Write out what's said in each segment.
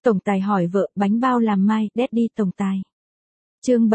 Tổng tài hỏi vợ, bánh bao làm mai, Daddy tổng tài. Chương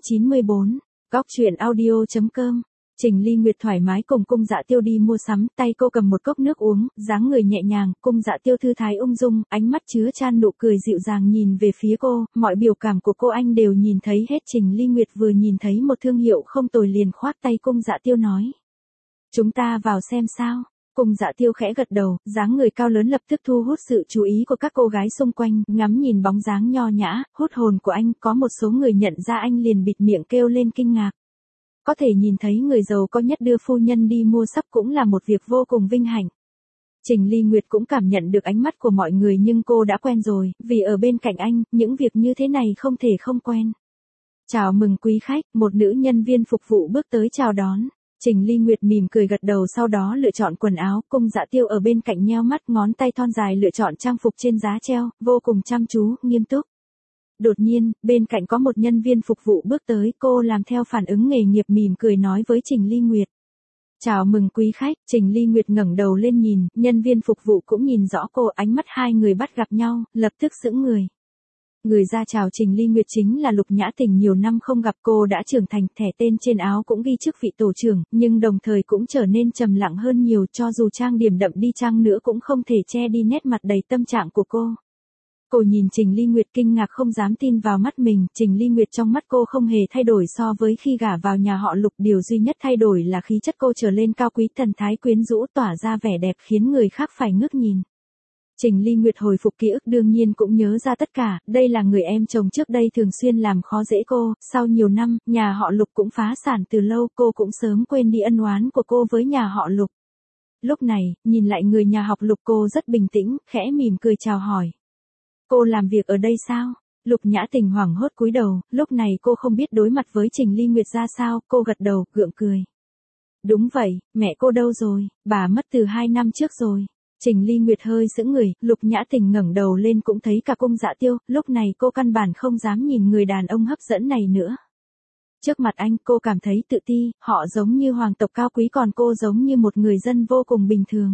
794, Góc truyện audio.com. Trình Ly Nguyệt thoải mái cùng Cung Dạ Tiêu đi mua sắm, tay cô cầm một cốc nước uống, dáng người nhẹ nhàng, Cung Dạ Tiêu thư thái ung dung, ánh mắt chứa chan nụ cười dịu dàng nhìn về phía cô, mọi biểu cảm của cô anh đều nhìn thấy hết. Trình Ly Nguyệt vừa nhìn thấy một thương hiệu không tồi liền khoác tay Cung Dạ Tiêu nói: "Chúng ta vào xem sao?" Cung Dạ Tiêu khẽ gật đầu, dáng người cao lớn lập tức thu hút sự chú ý của các cô gái xung quanh, ngắm nhìn bóng dáng nho nhã, hút hồn của anh, có một số người nhận ra anh liền bịt miệng kêu lên kinh ngạc. Có thể nhìn thấy người giàu có nhất đưa phu nhân đi mua sắm cũng là một việc vô cùng vinh hạnh. Trình Ly Nguyệt cũng cảm nhận được ánh mắt của mọi người nhưng cô đã quen rồi, vì ở bên cạnh anh, những việc như thế này không thể không quen. "Chào mừng quý khách", một nữ nhân viên phục vụ bước tới chào đón. Trình Ly Nguyệt mỉm cười gật đầu, sau đó lựa chọn quần áo. Cung Dạ Tiêu ở bên cạnh nheo mắt, ngón tay thon dài lựa chọn trang phục trên giá treo, vô cùng chăm chú, nghiêm túc. Đột nhiên, bên cạnh có một nhân viên phục vụ bước tới, cô làm theo phản ứng nghề nghiệp mỉm cười nói với Trình Ly Nguyệt: "Chào mừng quý khách." Trình Ly Nguyệt ngẩng đầu lên nhìn, nhân viên phục vụ cũng nhìn rõ cô, ánh mắt hai người bắt gặp nhau, lập tức sững người. Người ra chào Trình Ly Nguyệt chính là Lục Nhã Tình, nhiều năm không gặp cô đã trưởng thành, thẻ tên trên áo cũng ghi chức vị tổ trưởng, nhưng đồng thời cũng trở nên trầm lặng hơn nhiều, cho dù trang điểm đậm đi chăng nữa cũng không thể che đi nét mặt đầy tâm trạng của cô. Cô nhìn Trình Ly Nguyệt kinh ngạc không dám tin vào mắt mình, Trình Ly Nguyệt trong mắt cô không hề thay đổi so với khi gả vào nhà họ Lục, điều duy nhất thay đổi là khí chất cô trở lên cao quý, thần thái quyến rũ, tỏa ra vẻ đẹp khiến người khác phải ngước nhìn. Trình Ly Nguyệt hồi phục ký ức, đương nhiên cũng nhớ ra tất cả, đây là người em chồng trước đây thường xuyên làm khó dễ cô, sau nhiều năm, nhà họ Lục cũng phá sản từ lâu, cô cũng sớm quên đi ân oán của cô với nhà họ Lục. Lúc này, nhìn lại người nhà họ Lục, cô rất bình tĩnh, khẽ mỉm cười chào hỏi: "Cô làm việc ở đây sao?" Lục Nhã Tình hoảng hốt cúi đầu, lúc này cô không biết đối mặt với Trình Ly Nguyệt ra sao, cô gật đầu, gượng cười: "Đúng vậy, mẹ cô đâu rồi, bà mất từ 2 năm trước rồi." Trình Ly Nguyệt hơi sững người, Lục Nhã Tình ngẩng đầu lên cũng thấy cả Cung Dạ Tiêu, lúc này cô căn bản không dám nhìn người đàn ông hấp dẫn này nữa. Trước mặt anh, cô cảm thấy tự ti, họ giống như hoàng tộc cao quý còn cô giống như một người dân vô cùng bình thường.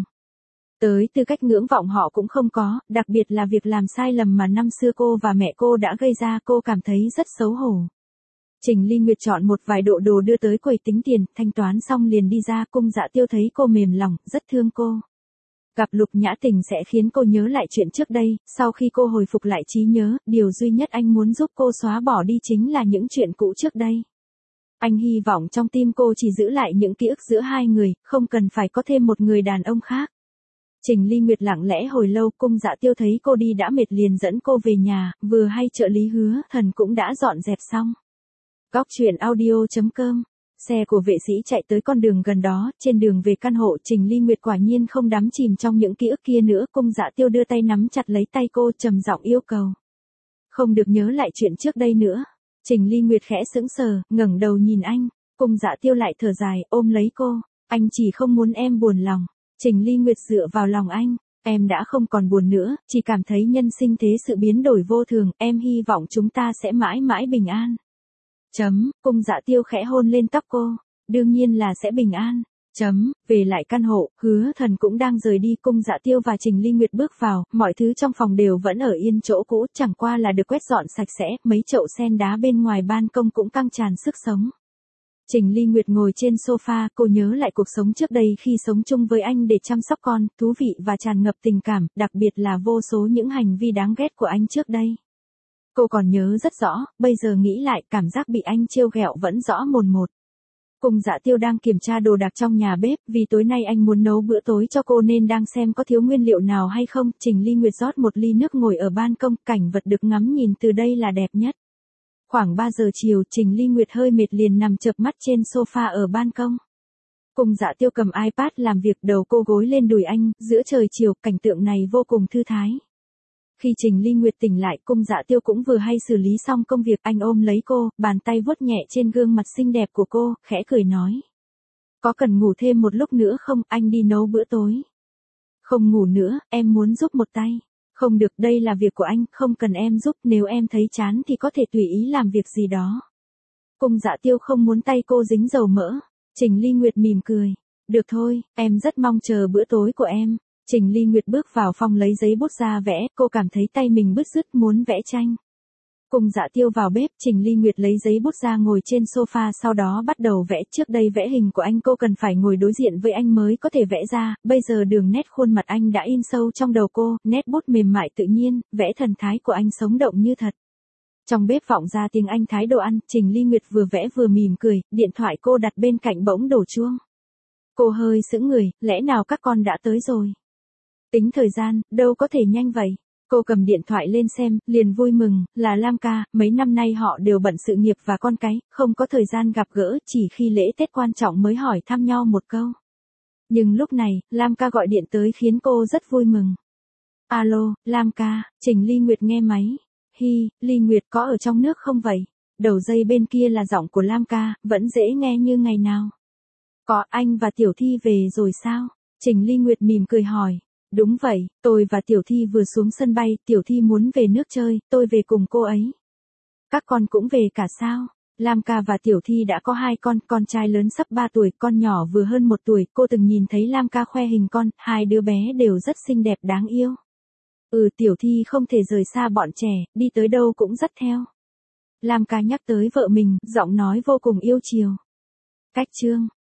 Tới tư cách ngưỡng vọng họ cũng không có, đặc biệt là việc làm sai lầm mà năm xưa cô và mẹ cô đã gây ra, cô cảm thấy rất xấu hổ. Trình Ly Nguyệt chọn một vài bộ đồ đưa tới quầy tính tiền, thanh toán xong liền đi ra. Cung Dạ Tiêu thấy cô mềm lòng, rất thương cô. Gặp Lục Nhã Tình sẽ khiến cô nhớ lại chuyện trước đây, sau khi cô hồi phục lại trí nhớ, điều duy nhất anh muốn giúp cô xóa bỏ đi chính là những chuyện cũ trước đây. Anh hy vọng trong tim cô chỉ giữ lại những ký ức giữa hai người, không cần phải có thêm một người đàn ông khác. Trình Ly Nguyệt lặng lẽ hồi lâu, Cung Dạ Tiêu thấy cô đi đã mệt liền dẫn cô về nhà, vừa hay trợ lý Hứa Thần cũng đã dọn dẹp xong. Góc truyện audio.com. Xe của vệ sĩ chạy tới con đường gần đó, trên đường về căn hộ, Trình Ly Nguyệt quả nhiên không đắm chìm trong những ký ức kia nữa. Cung Dạ Tiêu đưa tay nắm chặt lấy tay cô, trầm giọng yêu cầu: "Không được nhớ lại chuyện trước đây nữa." Trình Ly Nguyệt khẽ sững sờ, ngẩng đầu nhìn anh. Cung Dạ Tiêu lại thở dài, ôm lấy cô: "Anh chỉ không muốn em buồn lòng." Trình Ly Nguyệt dựa vào lòng anh: "Em đã không còn buồn nữa, chỉ cảm thấy nhân sinh thế sự biến đổi vô thường, em hy vọng chúng ta sẽ mãi mãi bình an." Cung Dạ Tiêu khẽ hôn lên tóc cô: "Đương nhiên là sẽ bình an." Về lại căn hộ, Hứa Thần cũng đang rời đi. Cung Dạ Tiêu và Trình Ly Nguyệt bước vào, mọi thứ trong phòng đều vẫn ở yên chỗ cũ, chẳng qua là được quét dọn sạch sẽ, mấy chậu sen đá bên ngoài ban công cũng căng tràn sức sống. Trình Ly Nguyệt ngồi trên sofa, cô nhớ lại cuộc sống trước đây khi sống chung với anh để chăm sóc con, thú vị và tràn ngập tình cảm, đặc biệt là vô số những hành vi đáng ghét của anh trước đây. Cô còn nhớ rất rõ, bây giờ nghĩ lại, cảm giác bị anh trêu ghẹo vẫn rõ mồn một. Cung Dạ Tiêu đang kiểm tra đồ đạc trong nhà bếp, vì tối nay anh muốn nấu bữa tối cho cô nên đang xem có thiếu nguyên liệu nào hay không. Trình Ly Nguyệt rót một ly nước ngồi ở ban công, cảnh vật được ngắm nhìn từ đây là đẹp nhất. Khoảng 3 giờ chiều, Trình Ly Nguyệt hơi mệt liền nằm chợp mắt trên sofa ở ban công. Cung Dạ Tiêu cầm iPad làm việc, đầu cô gối lên đùi anh, giữa trời chiều, cảnh tượng này vô cùng thư thái. Khi Trình Ly Nguyệt tỉnh lại, Cung Dạ Tiêu cũng vừa hay xử lý xong công việc, anh ôm lấy cô, bàn tay vuốt nhẹ trên gương mặt xinh đẹp của cô, khẽ cười nói: "Có cần ngủ thêm một lúc nữa không, anh đi nấu bữa tối." "Không ngủ nữa, em muốn giúp một tay." "Không được, đây là việc của anh, không cần em giúp, nếu em thấy chán thì có thể tùy ý làm việc gì đó." Cung Dạ Tiêu không muốn tay cô dính dầu mỡ. Trình Ly Nguyệt mỉm cười: "Được thôi, em rất mong chờ bữa tối của em." Trình Ly Nguyệt bước vào phòng lấy giấy bút ra vẽ, cô cảm thấy tay mình bứt rứt muốn vẽ tranh. Cùng Dạ Tiêu vào bếp, Trình Ly Nguyệt lấy giấy bút ra ngồi trên sofa sau đó bắt đầu vẽ. Trước đây vẽ hình của anh cô cần phải ngồi đối diện với anh mới có thể vẽ ra, bây giờ đường nét khuôn mặt anh đã in sâu trong đầu cô, nét bút mềm mại tự nhiên, vẽ thần thái của anh sống động như thật. Trong bếp vọng ra tiếng anh thái đồ ăn, Trình Ly Nguyệt vừa vẽ vừa mỉm cười, điện thoại cô đặt bên cạnh bỗng đổ chuông. Cô hơi sững người, lẽ nào các con đã tới rồi? Tính thời gian, đâu có thể nhanh vậy. Cô cầm điện thoại lên xem, liền vui mừng, là Lam ca, mấy năm nay họ đều bận sự nghiệp và con cái, không có thời gian gặp gỡ, chỉ khi lễ Tết quan trọng mới hỏi thăm nhau một câu. Nhưng lúc này, Lam ca gọi điện tới khiến cô rất vui mừng. Alo, Lam ca, Trình Ly Nguyệt nghe máy. Hi, Ly Nguyệt có ở trong nước không vậy? Đầu dây bên kia là giọng của Lam ca, vẫn dễ nghe như ngày nào. Có, anh và Tiểu Thi về rồi sao? Trình Ly Nguyệt mỉm cười hỏi. Đúng vậy, tôi và Tiểu Thi vừa xuống sân bay, Tiểu Thi muốn về nước chơi, tôi về cùng cô ấy. Các con cũng về cả sao? Lam ca và Tiểu Thi đã có 2 con trai lớn sắp 3 tuổi, con nhỏ vừa hơn 1 tuổi, cô từng nhìn thấy Lam ca khoe hình con, 2 đứa bé đều rất xinh đẹp đáng yêu. Tiểu Thi không thể rời xa bọn trẻ, đi tới đâu cũng dắt theo. Lam ca nhắc tới vợ mình, giọng nói vô cùng yêu chiều. Cách chương